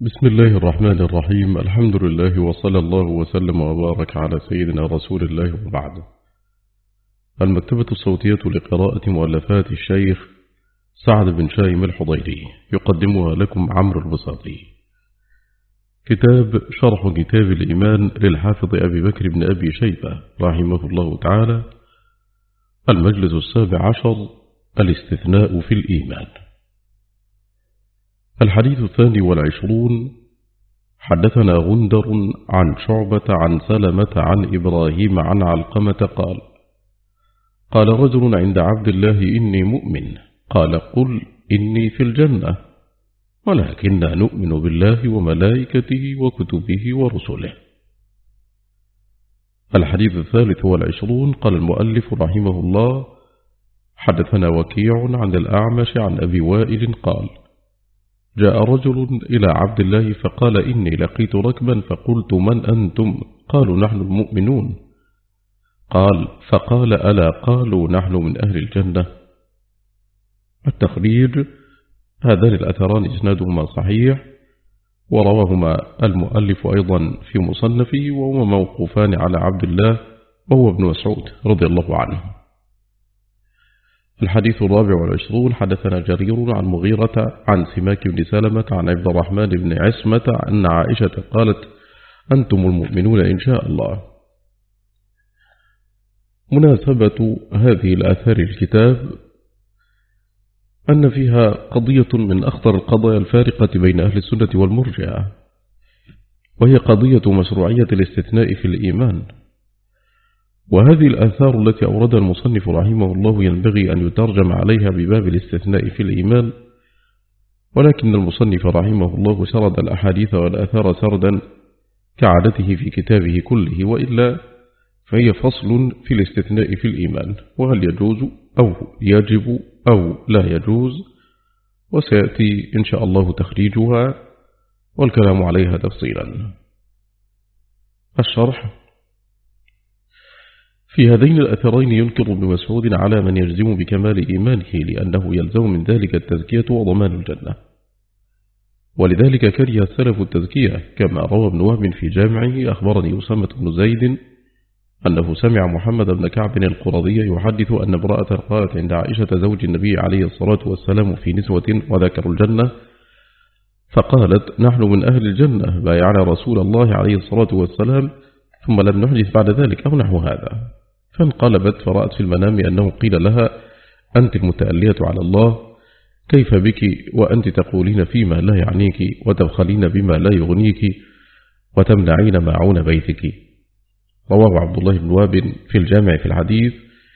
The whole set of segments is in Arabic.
بسم الله الرحمن الرحيم. الحمد لله وصلى الله وسلم وبارك على سيدنا رسول الله وبعد. المكتبة الصوتية لقراءة مؤلفات الشيخ سعد بن شايم الحضيري يقدمها لكم عمرو البساطي. كتاب شرح كتاب الإيمان للحافظ أبي بكر بن أبي شيبة رحمه الله تعالى. المجلس 17 الاستثناء في الإيمان. الحديث 22. حدثنا غندر عن شعبة عن سلمة عن إبراهيم عن علقمة قال: قال رجل عند عبد الله: إني مؤمن. قال: قل إني في الجنة، ولكننا نؤمن بالله وملائكته وكتبه ورسله. الحديث 23. قال المؤلف رحمه الله: حدثنا وكيع عن الأعمش عن أبي وائل قال: جاء رجل إلى عبد الله فقال: إني لقيت ركبا فقلت: من أنتم؟ قالوا: نحن المؤمنون. قال: فقال: ألا قالوا نحن من أهل الجنة؟ التخريج: هذان الأثران إسنادهما صحيح، ورواهما المؤلف أيضا في مصنفه، وهما موقوفان على عبد الله وهو ابن مسعود رضي الله عنه. الحديث 24. حدثنا جرير عن مغيرة عن سماك بن سلمة عن عبد الرحمن بن عصمة أن عائشة قالت: أنتم المؤمنون إن شاء الله. مناسبة هذه الآثار الكتاب أن فيها قضية من أخطر القضايا الفارقة بين أهل السنة والمرجئة، وهي قضية مشروعية الاستثناء في الإيمان. وهذه الآثار التي أوردها المصنف رحمه الله ينبغي أن يترجم عليها بباب الاستثناء في الإيمان، ولكن المصنف رحمه الله سرد الأحاديث والآثار سردا كعادته في كتابه كله، وإلا فهي فصل في الاستثناء في الإيمان، وهل يجوز أو يجب أو لا يجوز، وسيأتي إن شاء الله تخريجها والكلام عليها تفصيلا. الشرح: في هذين الأثرين ينكر ابن مسعود على من يجزم بكمال إيمانه، لأنه يلزم من ذلك التزكية وضمان الجنة، ولذلك كره السلف التزكية، كما روى ابن وهب في جامعه: أخبرني أسامة بن زيد أنه سمع محمد بن كعب القرظي يحدث أن امرأة قالت عند عائشة زوج النبي عليه الصلاة والسلام في نسوة وذكروا الجنة، فقالت: نحن من أهل الجنة، بايعنا رسول الله عليه الصلاة والسلام ثم لم نحدث بعد ذلك أو نحو هذا. فانقلبت فرأت في المنام أنه قيل لها: أنت المتألية على الله، كيف بك وأنت تقولين فيما لا يعنيك، وتبخلين بما لا يغنيك، وتمنعين ماعون بيتك. رواه عبد الله بن وهب في الجامع في الحديث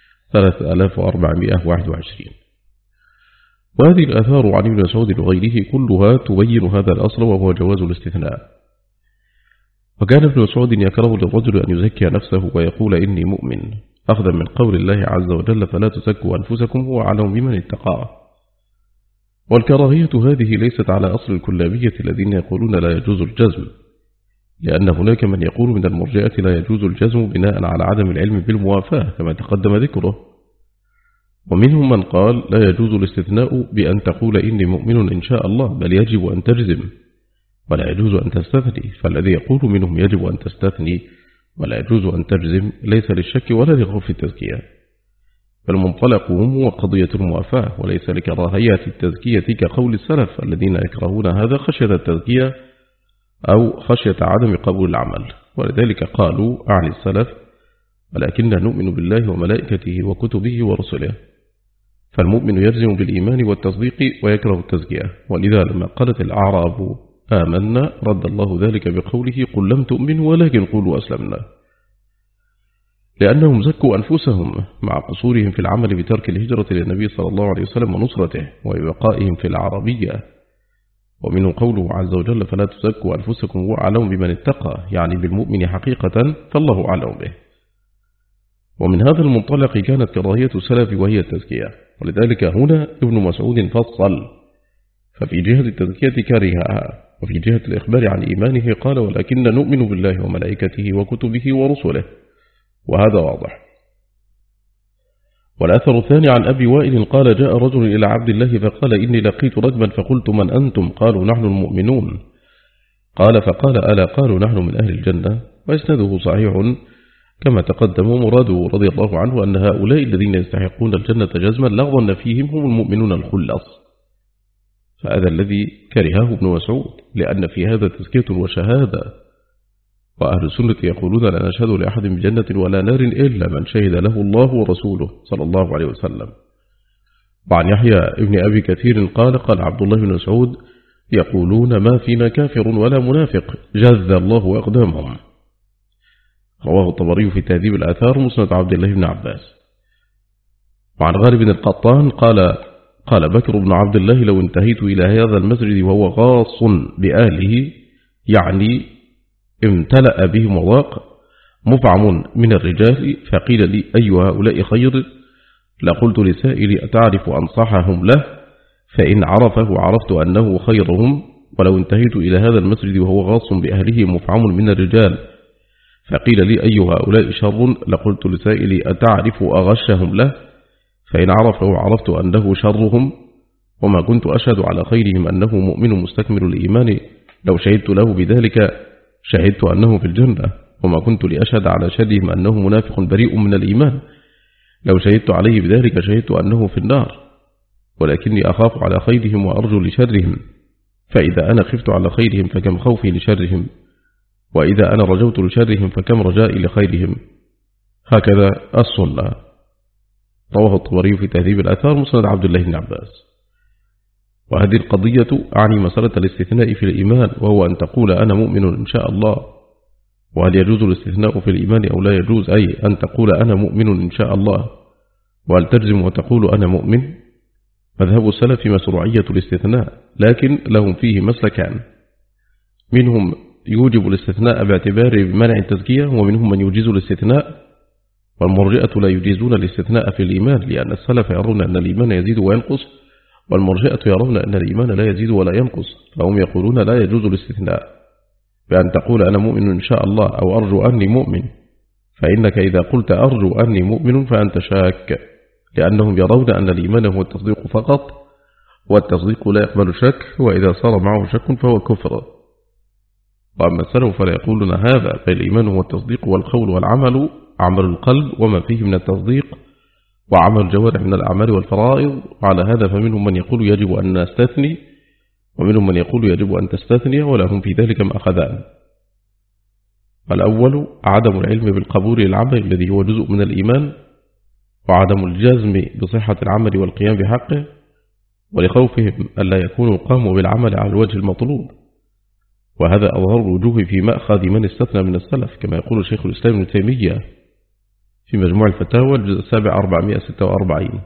3421. وهذه الآثار عن ابن مسعود وغيره كلها تبين هذا الأصل، وهو جواز الاستثناء. وكان ابن مسعود يكره للرجل أن يزكي نفسه ويقول: إني مؤمن، أخذا من قول الله عز وجل: فلا تزكوا أنفسكم هو أعلم بمن اتقى. والكراهية هذه ليست على أصل الكلابية الذين يقولون لا يجوز الجزم، لأن هناك من يقول من المرجئة لا يجوز الجزم بناء على عدم العلم بالموافاة كما تقدم ذكره، ومنهم من قال لا يجوز الاستثناء بأن تقول إني مؤمن إن شاء الله، بل يجب أن تجزم ولا يجوز أن تستثني. فالذي يقول منهم يجب أن تستثني ولا يجوز أن تجزم ليس للشك ولا لخوف التزكية، فالمنطلقهم هو قضية الموافاة، وليس لكراهية التزكية كقول السلف الذين يكرهون هذا خشية التزكية أو خشية عدم قبول العمل. ولذلك قالوا عن السلف: ولكننا نؤمن بالله وملائكته وكتبه ورسله. فالمؤمن يجزم بالإيمان والتصديق ويكره التزكية. ولذا لما قالت الأعراب آمنا رد الله ذلك بقوله: قل لم تؤمنوا ولكن قولوا أسلمنا، لأنهم زكوا أنفسهم مع قصورهم في العمل بترك الهجرة للنبي صلى الله عليه وسلم ونصرته وبقائهم في العربية. ومنه قوله عز وجل: فلا تزكوا أنفسكم هو أعلم بمن اتقى، يعني بالمؤمن حقيقة، فالله أعلم به. ومن هذا المنطلق كانت كراهية السلف وهي التزكية، ولذلك هنا ابن مسعود فصل، ففي جهة التزكية كرهها، وفي جهة الإخبار عن إيمانه قال: ولكن نؤمن بالله وملائكته وكتبه ورسله، وهذا واضح. والأثر الثاني عن أبي وائل قال: جاء رجل إلى عبد الله فقال: إني لقيت ركبا فقلت: من أنتم؟ قالوا: نحن المؤمنون. قال فقال ألا قالوا نحن من أهل الجنة، وإسناده صحيح كما تقدم. مراده رضي الله عنه أن هؤلاء الذين يستحقون الجنة جزما لا ظن فيهم هم المؤمنون الخلص، فهذا الذي كرهه ابن مسعود، لأن في هذا تزكية وشهادة. وأهل السنة يقولون لا نشهد لأحد بجنة ولا نار إلا من شهد له الله ورسوله صلى الله عليه وسلم. وعن يحيى ابن أبي كثير قال قال عبد الله بن مسعود يقولون ما فينا كافر ولا منافق جذ الله أقدامهم. رواه الطبري في تهذيب الآثار مسند عبد الله بن عباس. وعن غالب بن القطان قال بكر بن عبد الله لو انتهيت إلى هذا المسجد وهو غاص بأهله، يعني امتلأ بهم وضاق، مفعم من الرجال، فقيل لي أي هؤلاء خير، لقلت لسائل أتعرف أنصحهم له، فإن عرفه عرفت أنه خيرهم. ولو انتهيت إلى هذا المسجد وهو غاص بأهله مفعم من الرجال، فقيل لي أي هؤلاء شر، لقلت لسائل أتعرف أغشهم له، فإن عرفه عرفت أنه شرهم. وما كنت أشهد على خيرهم أنه مؤمن مستكمل الإيمان، لو شهدت له بذلك شهدت أنه في الجنة. وما كنت لأشهد على شرهم أنه منافق بريء من الإيمان، لو شهدت عليه بذلك شهدت أنه في النار. ولكني أخاف على خيرهم وأرجو لشرهم، فإذا أنا خفت على خيرهم فكم خوفي لشرهم، وإذا أنا رجوت لشرهم فكم رجائي لخيرهم. هكذا السنة. رواه الطبري في تهذيب الآثار مسند عبد الله بن عباس. وهذه القضية أعني مسألة الاستثناء في الإيمان، وهو أن تقول أنا مؤمن إن شاء الله. وهل يجوز الاستثناء في الإيمان أو لا يجوز، أي أن تقول أنا مؤمن إن شاء الله، وهل تجزم وتقول أنا مؤمن؟ مذهب السلف مشروعية الاستثناء، لكن لهم فيه مسلكان، منهم يوجب الاستثناء باعتباره بمنع التزكية، ومنهم من يجيز الاستثناء. والمرجئة لا يجيزون الاستثناء في الإيمان، لأن السلف يرون أن الإيمان يزيد وينقص، والمرجئة يرون أن الإيمان لا يزيد ولا ينقص، فهم يقولون لا يجوز الاستثناء بأن تقول أنا مؤمن إن شاء الله أو أرجو أني مؤمن، فإنك إذا قلت أرجو أني مؤمن فأنت شاك، لأنهم يرون أن الإيمان هو التصديق فقط، والتصديق لا يقبل شك، وإذا صار معه شك فهو كفر. وأما السلف فلا يقولون هذا، فالإيمان هو التصديق والقول والعمل، عمل القلب وما فيه من التصديق، وعمل الجوارح من الأعمال والفرائض. وعلى هذا فمنهم من يقول يجب أن نستثني، ومنهم من يقول يجب أن تستثني، ولهم في ذلك مأخذان. الأول عدم العلم بالقبول العمل الذي هو جزء من الإيمان، وعدم الجزم بصحة العمل والقيام بحقه، ولخوفهم ألا يكونوا قاموا بالعمل على الوجه المطلوب. وهذا أظهر الوجوه في مأخذ من استثنى من السلف، كما يقول شيخ الإسلام ابن تيمية في مجموع الفتاوى الجزء 7 446.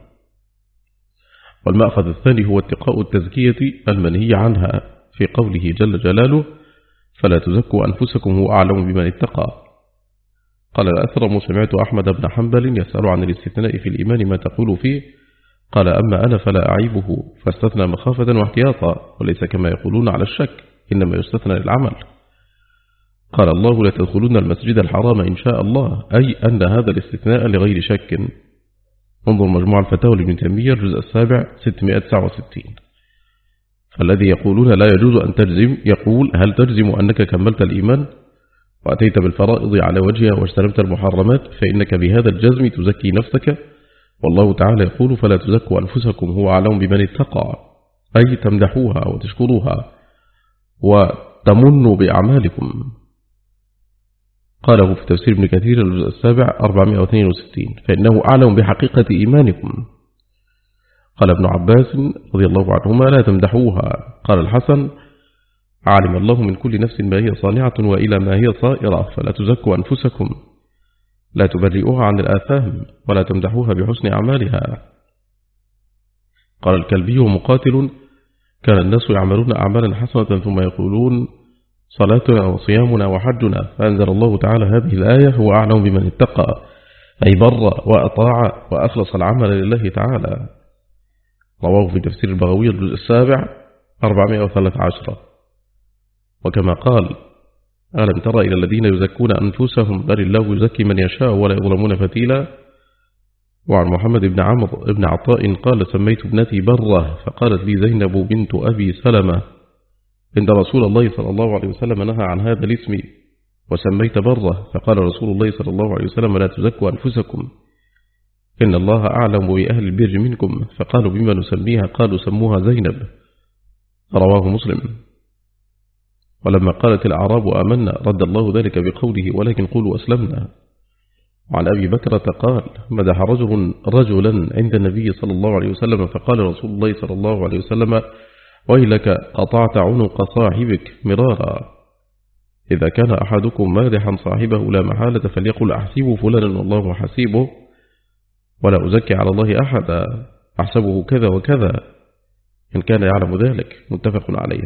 والمأخذ الثاني هو اتقاء التزكية المنهي عنها في قوله جل جلاله فلا تزكوا أنفسكم هو أعلم بمن اتقى. قال الأثرم سمعت أحمد بن حنبل يسأل عن الاستثناء في الإيمان ما تقول فيه، قال أما أنا فلا أعيبه، فاستثنى مخافة واحتياطا، وليس كما يقولون على الشك، إنما يستثنى للعمل. قال الله لا تدخلون المسجد الحرام إن شاء الله، أي أن هذا الاستثناء لغير شك. انظر مجموع الفتاوى لابن تيمية الجزء 7 669. فالذي يقولون لا يجوز أن تجزم يقول هل تجزم أنك كملت الإيمان وأتيت بالفرائض على وجهها واجتنبت المحرمات، فإنك بهذا الجزم تزكي نفسك، والله تعالى يقول فلا تزكوا أنفسكم هو أعلم بمن اتقى، أي تمدحوها وتشكروها وتمنوا بأعمالكم. قاله في تفسير ابن كثير الجزء 7 462، فإنه أعلم بحقيقة إيمانكم. قال ابن عباس رضي الله عنهما لا تمدحوها. قال الحسن علم الله من كل نفس ما هي صانعة وإلى ما هي صائرة، فلا تزكوا أنفسكم، لا تبرئوها عن الآثام، ولا تمدحوها بحسن أعمالها. قال الكلبي ومقاتل كان الناس يعملون أعمالا حسنة ثم يقولون صلاتنا وصيامنا وحجنا، فأنزل الله تعالى هذه الآية هو أعلم بمن اتقى، أي بر وأطاع وأخلص العمل لله تعالى. رواه في تفسير البغوي الجزء 7 413. وكما قال ألم تر إلى الذين يزكون أنفسهم بل الله يزكي من يشاء ولا يظلمون فتيلا. وعن محمد بن عمرو بن عطاء قال سميت ابنتي برة، فقالت لي زينب بنت أبي سلمة إن رسول الله صلى الله عليه وسلم نهى عن هذا الاسم وسميت بره، فقال رسول الله صلى الله عليه وسلم لا تزكوا أنفسكم إن الله أعلم بأهل البر منكم، فقالوا بما نسميها؟ قالوا سموها زينب، رواه مسلم. ولما قالت الأعراب آمنا رد الله ذلك بقوله ولكن قولوا أسلمنا. وعن أبي بكرة قال مدح رجل رجلا عند النبي صلى الله عليه وسلم، فقال رسول الله صلى الله عليه وسلم ويلك قطعت عنق صاحبك مرارا. إذا كان أحدكم مادحا صاحبه لا محالة فليقل أحسب فلانا والله حسيبه، ولا أزكي على الله أحدا، أحسبه كذا وكذا إن كان يعلم ذلك، متفق عليه.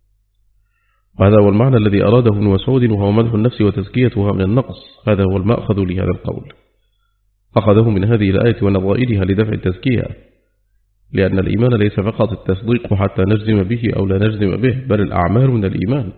وهذا هو المعنى الذي أراده ابن مسعود، وهو مدح النفس وتزكيتها من النقص. هذا هو المأخذ لهذا القول، أخذه من هذه الآية ونظائرها لدفع التزكية، لأن الإيمان ليس فقط التصديق حتى نجزم به أو لا نجزم به، بل الأعمال من الإيمان.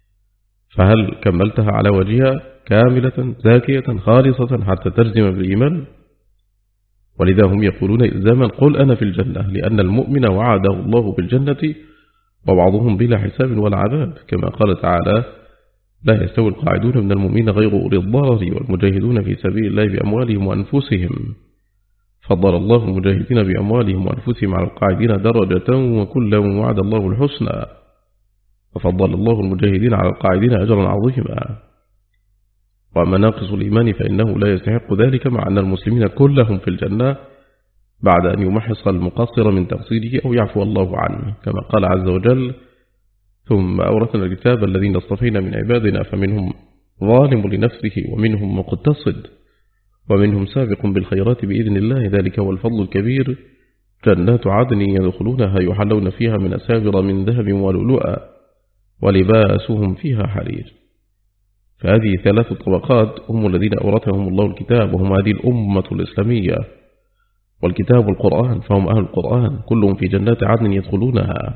فهل كملتها على وجهها كاملة زاكية خالصة حتى تجزم بالإيمان؟ ولذا هم يقولون إلزاما قل أنا في الجنة، لأن المؤمن وعده الله بالجنة وبعضهم بلا حساب ولا عذاب، كما قال تعالى لا يستوي القاعدون من المؤمنين غير أولي الضرر والمجاهدون في سبيل الله بأموالهم وأنفسهم، فضل الله المجاهدين بأموالهم وأنفسهم على القاعدين درجة وكلا وعد الله الحسنى، وفضل الله المجاهدين على القاعدين أجرا عظيما. وأما ناقص الإيمان فإنه لا يستحق ذلك، مع أن المسلمين كلهم في الجنة بعد أن يمحص المقصر من تقصيره أو يعفو الله عنه، كما قال عز وجل ثم أورثنا الكتاب الذين اصطفينا من عبادنا فمنهم ظالم لنفسه ومنهم مقتصد ومنهم سابق بالخيرات بإذن الله، ذلك هو الفضل الكبير، جنات عدن يدخلونها يحلون فيها من أساور من ذهب ولؤلؤا ولباسهم فيها حرير. فهذه ثلاث طبقات هم الذين أورثهم الله الكتاب، وهم هذه الأمة الإسلامية، والكتاب القرآن، فهم أهل القرآن كلهم في جنات عدن يدخلونها.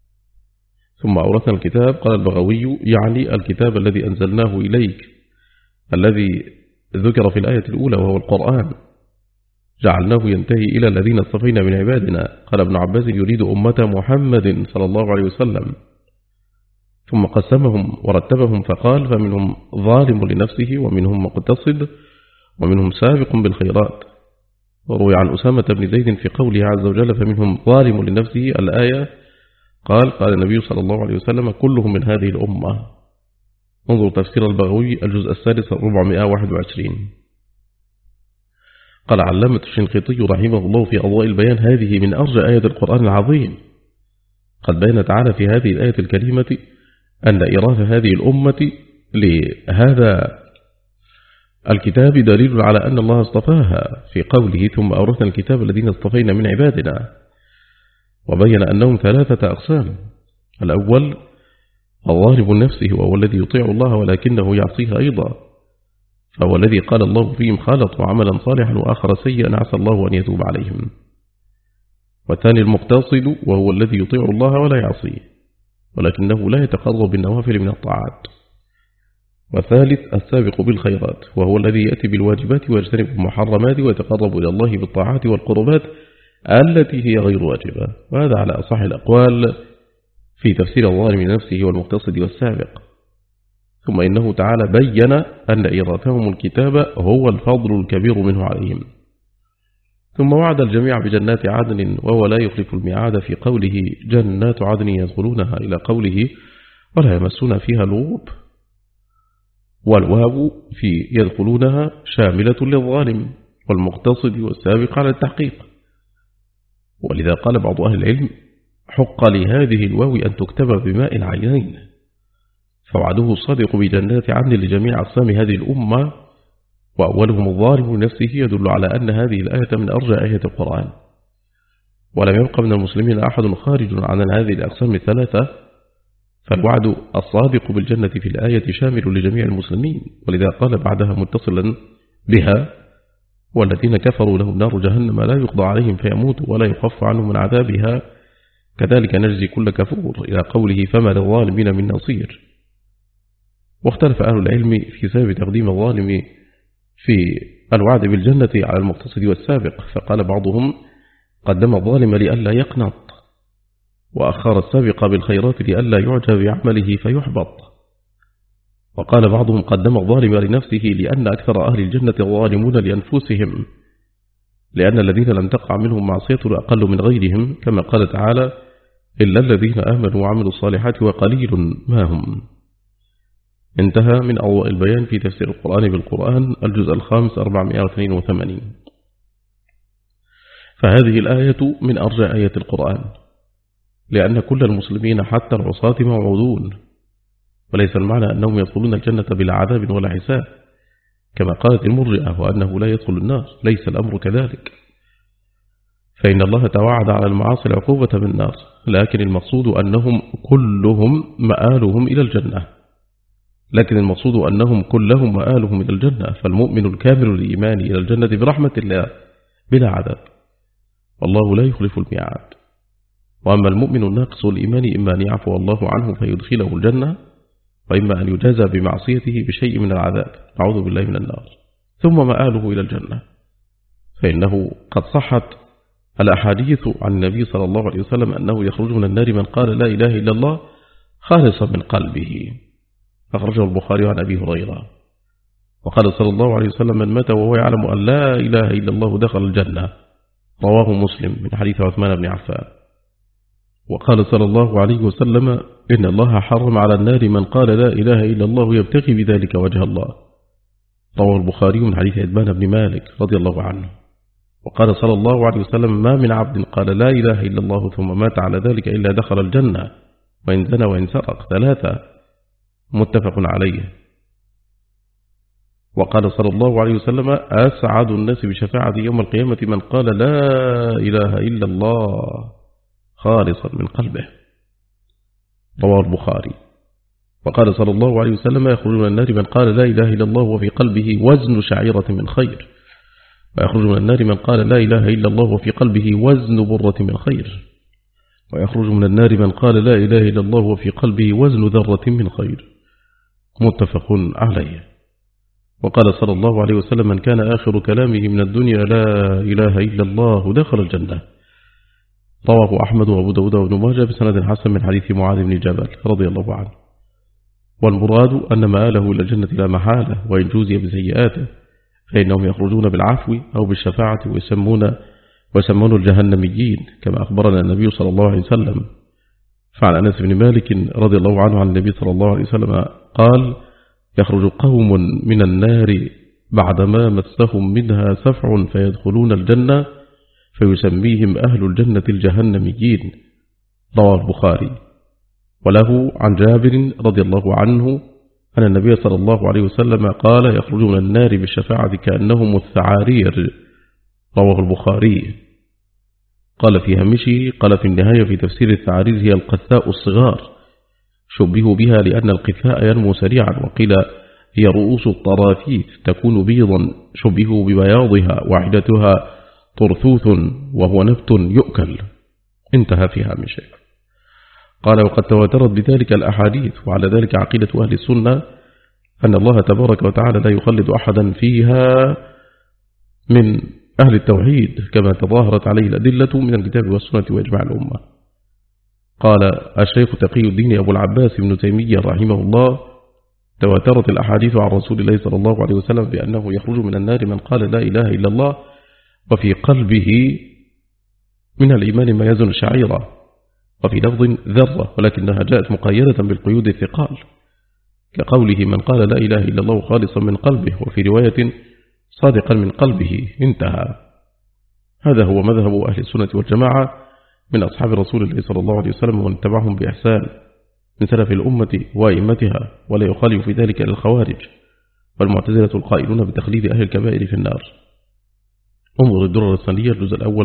ثم أورثنا الكتاب، قال البغوي يعني الكتاب الذي أنزلناه إليك الذي ذكر في الآية الأولى وهو القرآن، جعلناه ينتهي إلى الذين اصطفينا من عبادنا. قال ابن عباس يريد أمة محمد صلى الله عليه وسلم. ثم قسمهم ورتبهم فقال فمنهم ظالم لنفسه ومنهم مقتصد ومنهم سابق بالخيرات. وروي عن أسامة بن زيد في قوله عز وجل فمنهم ظالم لنفسه الآية قال النبي صلى الله عليه وسلم كلهم من هذه الأمة. انظر تفسير البغوي الجزء السادس 421. قال علامة الشنقيطي رحمه الله في أضواء البيان هذه من أرجى آية القرآن العظيم. قد بين تعالى في هذه الآية الكريمة أن إيراث هذه الأمة لهذا الكتاب دليل على أن الله اصطفاها في قوله ثم أورثنا الكتاب الذين اصطفينا من عبادنا، وبين أنهم ثلاثة أقسام. الأول الظالم نفسه وهو الذي يطيع الله ولكنه يعصيه أيضا، فهو الذي قال الله فيهم خالطوا عملا صالحا وآخر سيئا عسى الله أن يتوب عليهم. والثاني المقتصد وهو الذي يطيع الله ولا يعصيه ولكنه لا يتقرب بالنوافل من الطاعات. والثالث السابق بالخيرات وهو الذي يأتي بالواجبات ويجتنب المحرمات ويتقرب إلى الله بالطاعات والقربات التي هي غير واجبة. وهذا على أصح الأقوال في تفسير الظالم لنفسه والمقتصد والسابق. ثم إنه تعالى بيّن أن إيراثهم الكتاب هو الفضل الكبير منه عليهم. ثم وعد الجميع بجنات عدن وهو لا يخلف الميعاد في قوله جنات عدن يدخلونها إلى قوله ولا يمسون فيها لغوب، والواو في يدخلونها شاملة للظالم والمقتصد والسابق على التحقيق. ولذا قال بعض أهل العلم حق لهذه الواو أن تكتب بماء العينين، فوعده الصادق بجنات عدن لجميع أقسام هذه الأمة وأولهم الظالم لنفسه يدل على أن هذه الآية من أرجى آية القرآن، ولم يبق من المسلمين أحد خارج عن هذه الأقسام الثلاثة، فالوعد الصادق بالجنة في الآية شامل لجميع المسلمين. ولذا قال بعدها متصلا بها والذين كفروا لهم نار جهنم لا يقضى عليهم فيموتوا ولا يخف عنهم من عذابها كذلك نجزي كل كفور إلى قوله فما للظالمين من نصير. واختلف أهل العلم في سبب تقديم الظالم في الوعد بالجنة على المقتصد والسابق، فقال بعضهم قدم الظالم لئلا يقنط، وأخر السابق بالخيرات لئلا يعجب بعمله فيحبط. وقال بعضهم قدم الظالم لنفسه لأن أكثر أهل الجنة ظالمون لأنفسهم، لأن الذين لم تقع منهم معصية أقل من غيرهم، كما قال تعالى إلا الذين آمنوا وعملوا الصالحات وقليل ما هم. انتهى من أضواء البيان في تفسير القرآن بالقرآن الجزء الخامس 482. فهذه الآية من أرجى آية القرآن، لأن كل المسلمين حتى العصاة موعودون، وليس المعنى أنهم يدخلون الجنة بلا عذاب ولا حساب كما قالت المرجئة وأنه لا يدخل النار، ليس الأمر كذلك، فإن الله توعد على المعاصي العقوبة بالنار، لكن المقصود أنهم كلهم مآلهم إلى الجنة، فالمؤمن الكامل الإيمان إلى الجنة برحمة الله بلا عذاب، والله لا يخلف الميعاد. وأما المؤمن الناقص الإيمان إما أن يعفو الله عنه فيدخله الجنة، وإما أن يجازى بمعصيته بشيء من العذاب، أعوذ بالله من النار، ثم مآله إلى الجنة. فإنه قد صحت الأحاديث عن النبي صلى الله عليه وسلم أنه يخرج من النار من قال لا إله إلا الله خالصا من قلبه، أخرجه البخاري عن أبي هريرة. وقال صلى الله عليه وسلم من مات وهو يعلم أن لا إله إلا الله دخل الجنة، رواه مسلم من حديث عثمان بن عفان. وقال صلى الله عليه وسلم إن الله حرم على النار من قال لا إله إلا الله يبتغي بذلك وجه الله، رواه البخاري من حديث عتبان بن مالك رضي الله عنه. وقال صلى الله عليه وسلم ما من عبد قال لا إله إلا الله ثم مات على ذلك إلا دخل الجنة، وإن زنى وإن سرق، 3، متفق عليه. وقال صلى الله عليه وسلم أسعد الناس بشفاعة يوم القيامة من قال لا إله إلا الله خالصا من قلبه، رواه البخاري. وقال صلى الله عليه وسلم يخرج من النار من قال لا إله إلا الله وفي قلبه وزن شعيرة من خير، ويخرج من النار من قال لا إله إلا الله وفي قلبه وزن برة من خير، ويخرج من النار من قال لا إله إلا الله وفي قلبه وزن ذرة من خير، متفق عليه. وقال صلى الله عليه وسلم من كان آخر كلامه من الدنيا لا إله إلا الله دخل الجنة، رواه أحمد وأبو داود وابن ماجه بسند حسن من حديث معاذ بن جبل رضي الله عنه. والمراد أن مآله إلى الجنة لا محالة، وإن جوزي بسيئاته فإنهم يخرجون بالعفو أو بالشفاعة ويسمون الجهنميين، كما أخبرنا النبي صلى الله عليه وسلم. فعن أنس بن مالك رضي الله عنه عن النبي صلى الله عليه وسلم قال يخرج قوم من النار بعدما مسهم منها سفع فيدخلون الجنة فيسميهم أهل الجنة الجهنميين، رواه البخاري. وله عن جابر رضي الله عنه أن النبي صلى الله عليه وسلم قال يخرج من النار بالشفاعة كأنهم الثعارير، رواه البخاري. قال في هامشه قال في النهاية في تفسير الثعارير هي القثاء الصغار، شبهوا بها لأن القثاء ينمو سريعا، وقيل هي رؤوس الطرافيث تكون بيضا، شبهوا ببياضها وعدتها طرثوث وهو نبت يؤكل، انتهى في هامشه. قال وقد تواترت بذلك الأحاديث، وعلى ذلك عقيدة أهل السنة أن الله تبارك وتعالى لا يخلد أحدا فيها من أهل التوحيد كما تظاهرت عليه الأدلة من الكتاب والسنة وإجماع الأمة. قال الشيخ تقي الدين أبو العباس ابن تيمية رحمه الله تواترت الأحاديث عن رسول الله صلى الله عليه وسلم بأنه يخرج من النار من قال لا إله إلا الله وفي قلبه من الإيمان ما يزن شعيرة، وفي لفظ ذرة، ولكنها جاءت مقيدة بالقيود الثقال، كقوله من قال لا إله إلا الله خالصا من قلبه، وفي رواية صادقا من قلبه، انتهى. هذا هو مذهب أهل السنة والجماعة من أصحاب رسول الله صلى الله عليه وسلم ومن تبعهم بإحسان من سلف الأمة وأئمتها، ولا يخالف في ذلك الخوارج والمعتزلة القائلون بتخليد أهل الكبائر في النار. انظر الدرر الثانية الجزء الأول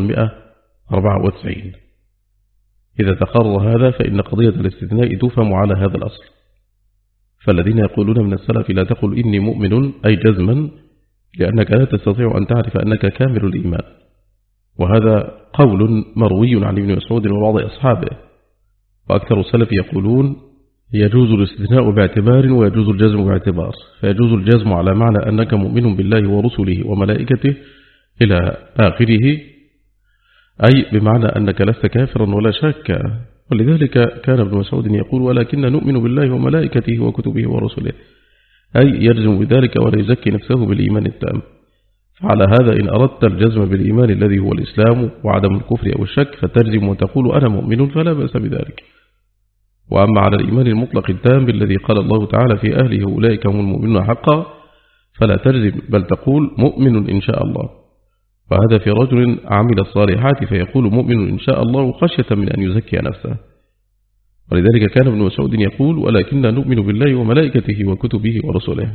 194. إذا تقرر هذا فإن قضية الاستثناء تفهم على هذا الأصل. فالذين يقولون من السلف لا تقل إني مؤمن أي جزما، لأنك لا تستطيع أن تعرف أنك كامل الإيمان، وهذا قول مروي عن ابن مسعود وبعض أصحابه. وأكثر السلف يقولون يجوز الاستثناء باعتبار ويجوز الجزم باعتبار، فيجوز الجزم على معنى أنك مؤمن بالله ورسله وملائكته إلى آخره، أي بمعنى أنك لست كافرا ولا شاكا ولذلك كان ابن مسعود يقول ولكن نؤمن بالله وملائكته وكتبه ورسله، أي يجزم بذلك ولا يزكي نفسه بالإيمان التام. فعلى هذا إن أردت الجزم بالإيمان الذي هو الإسلام وعدم الكفر أو الشك فتجزم وتقول أنا مؤمن فلا بأس بذلك. وأما على الإيمان المطلق التام الذي قال الله تعالى في أهله أولئك هم المؤمنون حقا فلا تجزم بل تقول مؤمن إن شاء الله. وهذا في رجل عمل الصالحات فيقول مؤمن إن شاء الله خشية من أن يزكي نفسه. ولذلك كان ابن مسعود يقول ولكننا نؤمن بالله وملائكته وكتبه ورسله.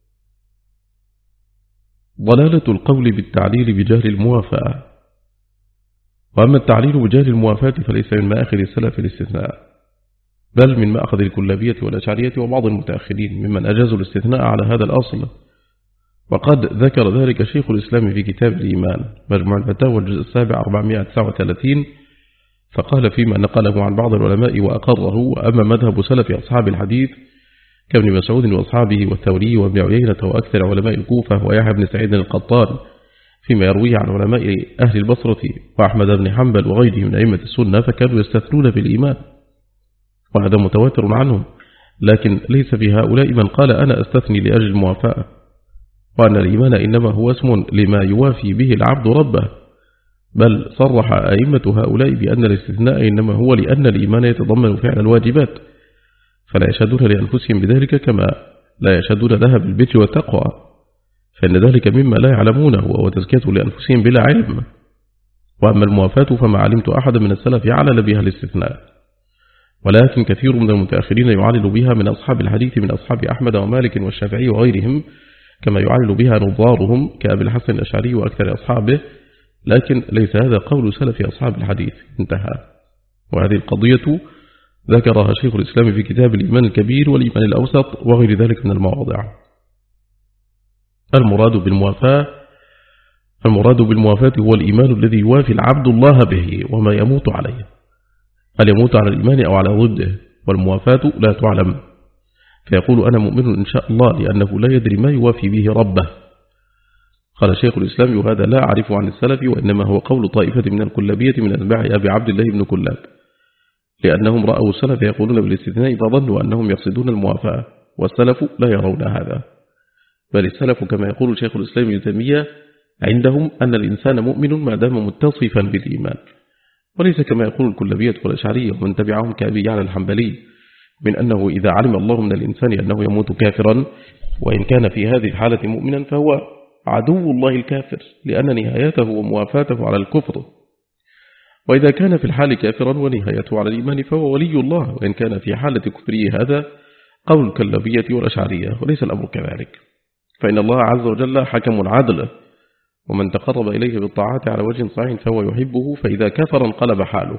ضلالة القول بالتعليل بجهل الموافاة. وأما التعليل بجهل الموافاة فليس من مأخذ السلف الاستثناء، بل من مأخذ الكلابية والأشعرية وبعض المتأخرين ممن أجازوا الاستثناء على هذا الأصل. وقد ذكر ذلك شيخ الإسلام في كتاب الإيمان مجموع الفتاوى الجزء 7 439، فقال فيما نقله عن بعض العلماء وأقره: وأما مذهب سلف أصحاب الحديث كابن مسعود وأصحابه والثوري وابن عيينة وأكثر علماء الكوفة ويحيى بن سعيد القطان فيما يرويه عن علماء أهل البصرة وأحمد بن حنبل وغيره من أئمة السنة فكانوا يستثنون بالإيمان، وهذا متواتر عنهم، لكن ليس في هؤلاء من قال أنا أستثني لأجل الموافاة، وأن الإيمان إنما هو اسم لما يوافي به العبد ربه، بل صرح أئمة هؤلاء بأن الاستثناء إنما هو لأن الإيمان يتضمن فعل الواجبات، فلا يشهدون لأنفسهم بذلك كما لا يشهدون لها بالبر والتقوى، فإن ذلك مما لا يعلمونه وتزكية لأنفسهم بلا علم. وأما الموافاة فما علمت أحد من السلف يعلل بها الاستثناء، ولكن كثير من المتأخرين يعلل بها من أصحاب الحديث من أصحاب أحمد ومالك والشافعي وغيرهم، كما يعلل بها نظارهم كأبي الحسن الأشعري وأكثر أصحابه، لكن ليس هذا قول سلف أصحاب الحديث. انتهى. وهذه القضية ذكرها شيخ الإسلام في كتاب الإيمان الكبير والإيمان الأوسط وغير ذلك من المواضع. المراد بالموافاة هو الإيمان الذي يوافي العبد الله به وما يموت عليه، هل يموت على الإيمان أو على ضده، والموافاة لا تعلم، فيقول أنا مؤمن إن شاء الله لأنه لا يدري ما يوافي به ربه. قال شيخ الإسلام: وهذا لا أعرف عن السلف، وإنما هو قول طائفة من الكلابية من أتباع أبي عبد الله بن كلاب، لأنهم رأوا السلف يقولون بالاستثناء فظنوا أنهم يقصدون الموافاة، والسلف لا يرون هذا، بل السلف كما يقول شيخ الإسلام ابن تيمية عندهم أن الإنسان مؤمن ما دام متصفا بالإيمان، وليس كما يقول الكلابية والأشعرية ومن تبعهم كأبي يعلى الحنبلي من أنه إذا علم الله من الإنسان أنه يموت كافرا وإن كان في هذه الحالة مؤمنا فهو عدو الله الكافر، لأن نهايته وموافاته على الكفر، وإذا كان في الحال كافرا ونهايته على الإيمان فهو ولي الله، وإن كان في حالة كفره هذا قول الكلابية والأشعرية، وليس الأمر كذلك، فإن الله عز وجل حكم عدل، ومن تقرب إليه بالطاعات على وجه صحيح فهو يحبه، فإذا كفر انقلب حاله.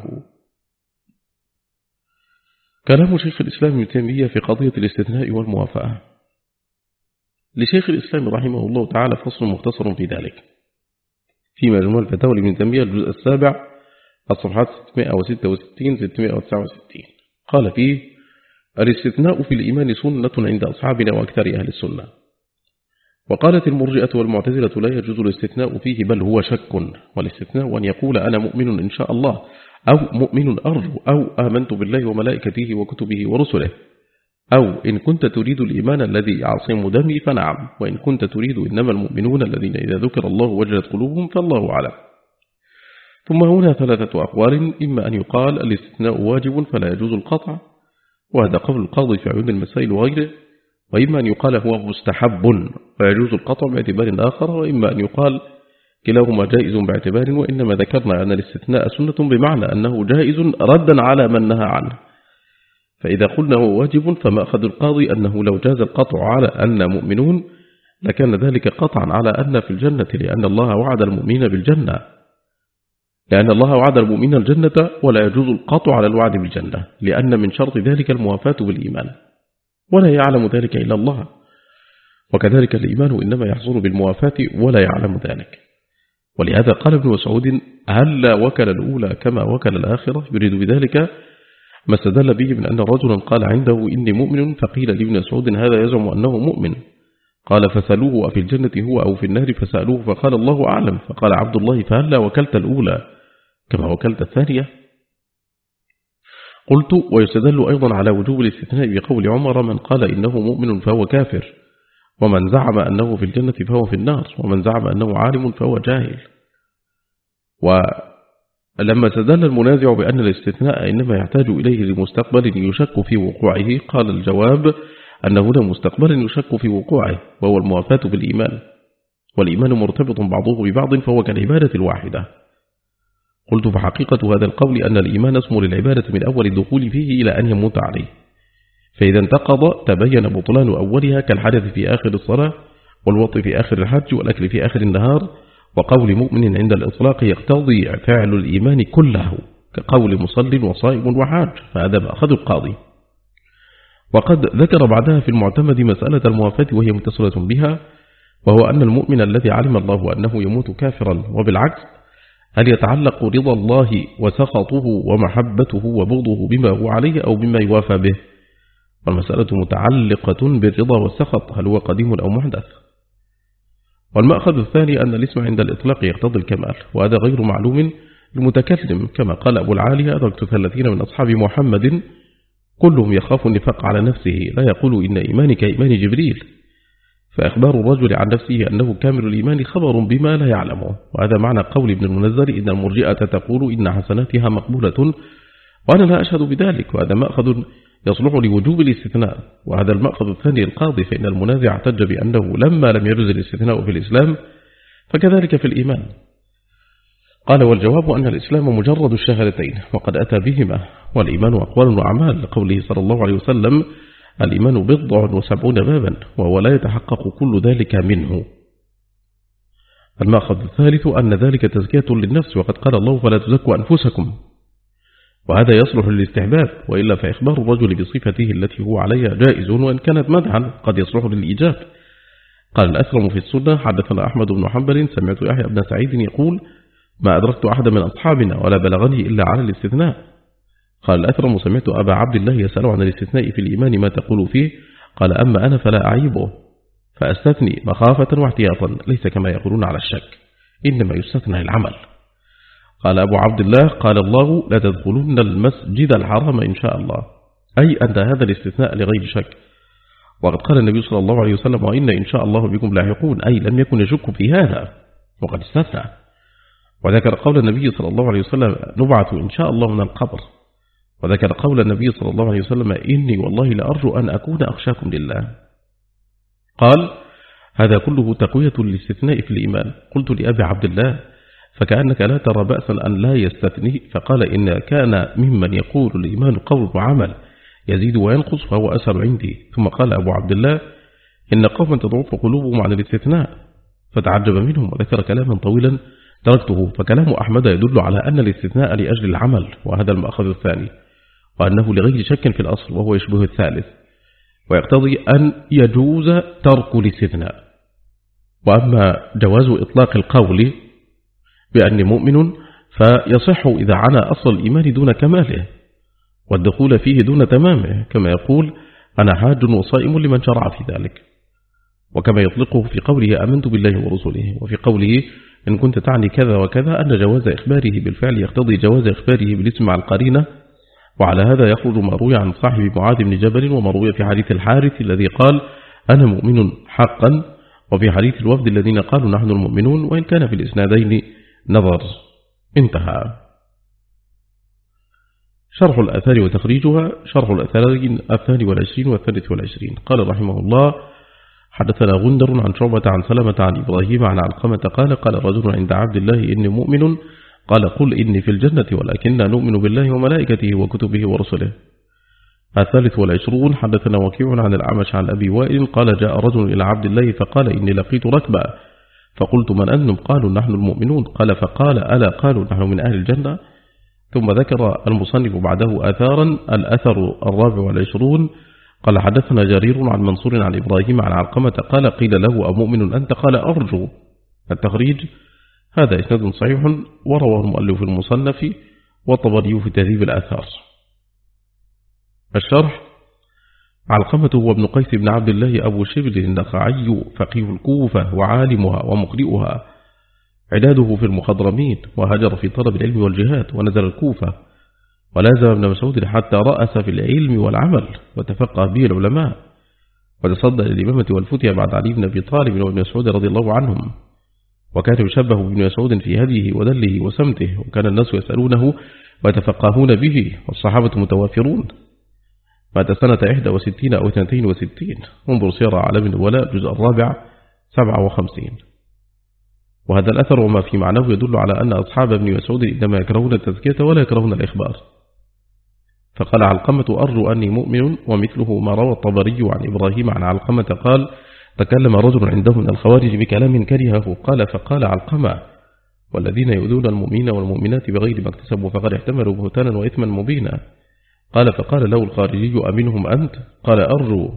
كلام شيخ الإسلام ابن تيمية في قضية الاستثناء والموافاة. لشيخ الإسلام رحمه الله تعالى فصل مختصر في ذلك في مجموع الفتاوى لابن تيمية الجزء 7 الصفحات 666-669. قال فيه: الاستثناء في الإيمان سنة عند أصحابنا وأكثر أهل السنة. وقالت المرجئة والمعتزلة لا يجوز الاستثناء فيه بل هو شك، والاستثناء أن يقول أنا مؤمن إن شاء الله، أو مؤمن أرجو، أو آمنت بالله وملائكته وكتبه ورسله، أو إن كنت تريد الإيمان الذي يعصم دمي فنعم، وإن كنت تريد إنما المؤمنون الذين إذا ذكر الله وجلت قلوبهم فالله أعلم. ثم هنا 3 أقوال: إما أن يقال الاستثناء واجب فلا يجوز القطع، وهذا قول القاضي في عيون المسائل وغيره، وإما أن يقال هو مستحب ويجوز القطع باعتبار آخر، وإما أن يقال كلاهما جائز باعتبار، وإنما ذكرنا أن الاستثناء سنة بمعنى أنه جائز ردا على من نهى عنه، فإذا قلنا هو واجب فمأخذ القاضي أنه لو جاز القطع على أن مؤمنون لكان ذلك قطعا على أن في الجنة، لأن الله وعد المؤمنين بالجنة، لأن الله وعد المؤمنين الجنة، ولا يجوز القطع على الوعد بالجنة، لأن من شرط ذلك الموافاة بالإيمان، ولا يعلم ذلك إلا الله، وكذلك الإيمان إنما يحصل بالموافاة ولا يعلم ذلك. ولهذا قال ابن مسعود: هل وكل الأولى كما وكل الآخرة، يريد بذلك ما استدل به من أن رجلا قال عنده إني مؤمن، فقيل لابن مسعود هذا يزعم أنه مؤمن، قال فسألوه أفي الجنة هو أو في النار، فسألوه فقال الله أعلم، فقال عبد الله فهل وكلت الأولى كما وكلت الثانية؟ قلت: ويستدل أيضا على وجوب الاستثناء بقول عمر: من قال إنه مؤمن فهو كافر، ومن زعم أنه في الجنة فهو في النار، ومن زعم أنه عالم فهو جاهل. ولما استدل المنازع بأن الاستثناء إنما يحتاج إليه لمستقبل يشك في وقوعه، قال الجواب أن هنا مستقبل يشك في وقوعه، وهو الموافاة بالإيمان، والإيمان مرتبط بعضه ببعض فهو كالعبادة الواحدة. قلت: فحقيقة هذا القول أن الإيمان اسم للعبادة من أول الدخول فيه إلى أن يموت عليه، فإذا انتقض تبين بطلان أولها كالحدث في آخر الصلاة، والوطء في آخر الحج، والأكل في آخر النهار. وقول مؤمن عند الإطلاق يقتضي فعل الإيمان كله، كقول مصل وصائم وحاج، فهذا مأخذ القاضي. وقد ذكر بعدها في المعتمد مسألة الموافاة وهي متصلة بها، وهو أن المؤمن الذي علم الله أنه يموت كافرا، وبالعكس هل يتعلق رضا الله وسخطه ومحبته وبغضه بما هو عليه أو بما يوافى به؟ والمسألة متعلقة بالرضا والسخط، هل هو قديم أو محدث؟ والمأخذ الثاني أن الاسم عند الإطلاق يقتضي الكمال، وهذا غير معلوم المتكلم، كما قال أبو العالية: أدركت 30 من أصحاب محمد كلهم يخاف النفاق على نفسه، لا يقول إن إيماني كإيمان جبريل. فإخبار الرجل عن نفسه أنه كامل الإيمان خبر بما لا يعلمه، وهذا معنى قول ابن المنذر: إن المرجئة تقول إن حسناتها مقبولة، وأنا لا أشهد بذلك. وهذا مأخذ يصلح لوجوب الاستثناء. وهذا المأخذ الثاني القاضي، فإن المنازع احتج بأنه لما لم يجوز الاستثناء في الإسلام فكذلك في الإيمان. قال: والجواب أن الإسلام مجرد الشهادتين، وقد أتى بهما، والإيمان أقوال وأعمال، لقوله صلى الله عليه وسلم: الإيمان 70 بابا، وهو لا يتحقق كل ذلك منه. المأخذ الثالث أن ذلك تزكية للنفس، وقد قال الله: فلا تزكوا أنفسكم، وهذا يصلح للاستحباب، وإلا فإخبار الرجل بصفته التي هو عليها جائز، وإن كانت مدحا قد يصلح للإيجاب. قال الأثرم في السنة: حدثنا أحمد بن حنبل سمعت يحيى بن سعيد يقول: ما أدركت أحد من أصحابنا ولا بلغني إلا على الاستثناء. قال الأثرم: سمعت أبا عبد الله يسأل عن الاستثناء في الإيمان ما تقول فيه؟ قال: أما أنا فلا أعيبه، فأستثني مخافة واحتياطا، ليس كما يقولون على الشك، إنما يستثنى العمل. قال أبو عبد الله: قال الله: لا تدخلون المسجد الحرام إن شاء الله، أي أن هذا الاستثناء لغير شك. وقد قال النبي صلى الله عليه وسلم: وإن إن شاء الله بكم لاحقون، أي لم يكن يشك في هذا، وقد استثنى. وذكر قول النبي صلى الله عليه وسلم: نبعث إن شاء الله من القبر. وذكر قول النبي صلى الله عليه وسلم: إني والله لأرجو أن أكون أخشاكم لله. قال: هذا كله تقوية للاستثناء في الإيمان. قلت لأبي عبد الله: فكأنك لا ترى بأسا أن لا يستثني؟ فقال: إن كان ممن يقول الإيمان قول وعمل يزيد وينقص فهو أسهل عندي. ثم قال أبو عبد الله: إن قوما تضعف قلوبهم عن الاستثناء. فتعجب منهم وذكر كلاما طويلا تركته. فكلام أحمد يدل على أن الاستثناء لأجل العمل، وهذا المأخذ الثاني، وأنه لغير شك في الأصل، وهو يشبه الثالث، ويقتضي أن يجوز ترك الاستثناء. وأما جواز إطلاق القول بأن مؤمن فيصح إذا عنا أصل الإيمان دون كماله، والدخول فيه دون تمامه، كما يقول: أنا حاج وصائم لمن شرع في ذلك. وكما يطلقه في قوله: آمنت بالله ورسله، وفي قوله: إن كنت تعني كذا وكذا، أن جواز إخباره بالفعل يقتضي جواز إخباره بالاسم مع القرينة. وعلى هذا يخرج ما روي عن صاحب معاذ بن جبل، وما روي في حديث الحارث الذي قال: أنا مؤمن حقا، وفي حديث الوفد الذين قالوا نحن المؤمنون، وإن كان في الإسنادين نظر. انتهى. شرح الآثار وتخريجها. شرح الآثارين 22 و23. قال رحمه الله: حدثنا غندر عن شعبة عن سلمة عن إبراهيم عن علقمة قال: قال رجل عند عبد الله: إني مؤمن. قال: قل إني في الجنة، ولكننا نؤمن بالله وملائكته وكتبه ورسله. 23. حدثنا وكيع عن الأعمش عن أبي وائل قال: جاء رجل إلى عبد الله فقال: إني لقيت ركبا، فقلت: من أنتم؟ قالوا: نحن المؤمنون. قال: فقال: ألا قالوا نحن من أهل الجنة؟ ثم ذكر المصنف بعده آثارا. الأثر 24. قال: حدثنا جرير عن منصور عن إبراهيم عن علقمة قال: قيل له: أمؤمن أنت؟ قال: أرجو. التخريج. هذا إسناد صحيح، ورواه المؤلف المصنف والطبري في تهذيب الآثار. الشرح. علقمة هو ابن قيس بن عبد الله أبو شبل النخعي، فقيه الكوفة وعالمها ومقرئها، عداده في المخضرمين، وهاجر في طلب العلم والجهاد ونزل الكوفة، ولازم ابن مسعود حتى رأس في العلم والعمل وتفقه به العلماء، وتصدى للإمامة والفتية بعد علي بن أبي طالب وابن مسعود رضي الله عنهم، وكان يشبه بابن مسعود في هديه ودله وسمته، وكان الناس يسألونه ويتفقهون به، والصحابة متوافرون. مات سنة 61 أو 62. انظر سير أعلام النبلاء الجزء 4 57. وهذا الأثر وما في معناه يدل على أن أصحاب ابن مسعود إنما يكرهون التزكية ولا يكرهون الإخبار. فقال علقمة أرجو أني مؤمن، ومثله ما روى الطبري عن إبراهيم عن علقمة قال تكلم رجل عنده من الخوارج بكلام كرهه، قال فقال علقمة والذين يؤذون المؤمنين والمؤمنات بغير ما اكتسبوا فقد احتملوا بهتانا وإثما مبينا. قال فقال له الخارجي أمنهم أنت؟ قال أرجو.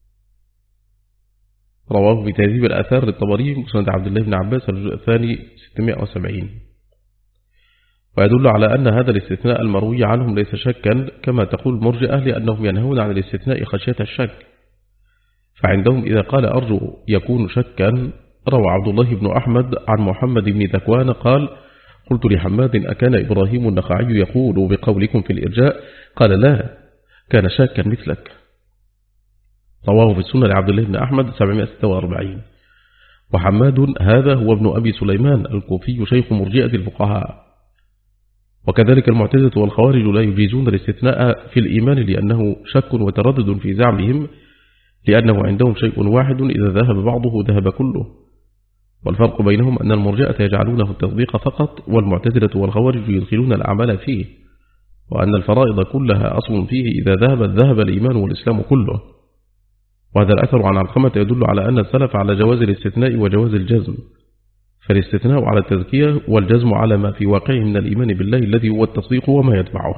رواه بتهذيب الآثار للطبري مسند عبد الله بن عباس الجزء الثاني 670. ويدل على أن هذا الاستثناء المروي عنهم ليس شكا كما تقول المرجئة، لأنهم ينهون عن الاستثناء خشية الشك، فعندهم إذا قال أرجو يكون شكا. روى عبد الله بن أحمد عن محمد بن ذكوان قال قلت لحماد أكان إبراهيم النخعي يقول بقولكم في الإرجاء؟ قال لا، كان شاكا مثلك. رواه في السنة لعبد الله بن أحمد 746. وحماد هذا هو ابن أبي سليمان الكوفي شيخ مرجئة الفقهاء. وكذلك المعتزلة والخوارج لا يجيزون الاستثناء في الإيمان لأنه شك وتردد في زعمهم، لأنه عندهم شيء واحد إذا ذهب بعضه ذهب كله. والفرق بينهم أن المرجئة يجعلونه التصديق فقط، والمعتزلة والخوارج يدخلون الأعمال فيه، وأن الفرائض كلها أصل فيه إذا ذهب الإيمان والإسلام كله. وهذا الأثر عن علقمة يدل على أن السلف على جواز الاستثناء وجواز الجزم، فالاستثناء على التزكية والجزم على ما في واقعه من الإيمان بالله الذي هو التصديق وما يتبعه.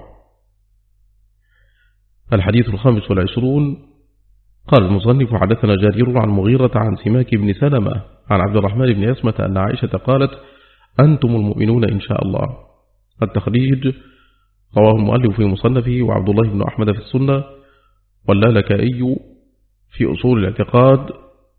الحديث 25. قال المصنف حدثنا جرير عن مغيرة عن سماك بن سلمة عن عبد الرحمن بن يسمة أن عائشة قالت أنتم المؤمنون إن شاء الله. التخريج رواه المؤلف في مصنفه وعبد الله بن أحمد في السنة واللالكائي في أصول الاعتقاد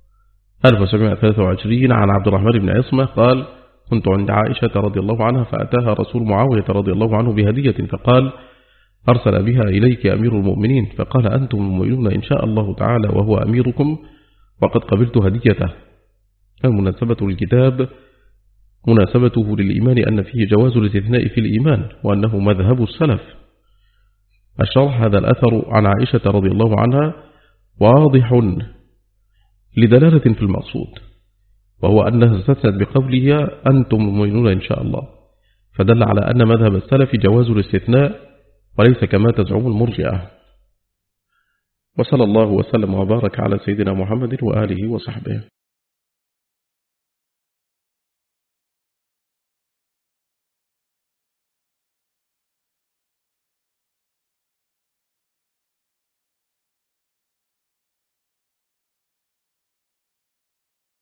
1723 عن عبد الرحمن بن عصمة قال كنت عند عائشة رضي الله عنها فأتاها رسول معاوية رضي الله عنه بهدية فقال أرسل بها إليك أمير المؤمنين، فقال أنتم المؤمنون إن شاء الله تعالى وهو أميركم وقد قبلت هديته. المناسبة للكتاب مناسبته للإيمان أن فيه جواز الاستثناء في الإيمان وأنه مذهب السلف. الشرح هذا الأثر عن عائشة رضي الله عنها واضح لدلالة في المقصود، وهو أنها استثنت بقولها أنتم المؤمنون إن شاء الله، فدل على أن مذهب السلف جواز الاستثناء وليس كما تزعم المرجئة. وصلى الله وسلم وبارك على سيدنا محمد وآله وصحبه.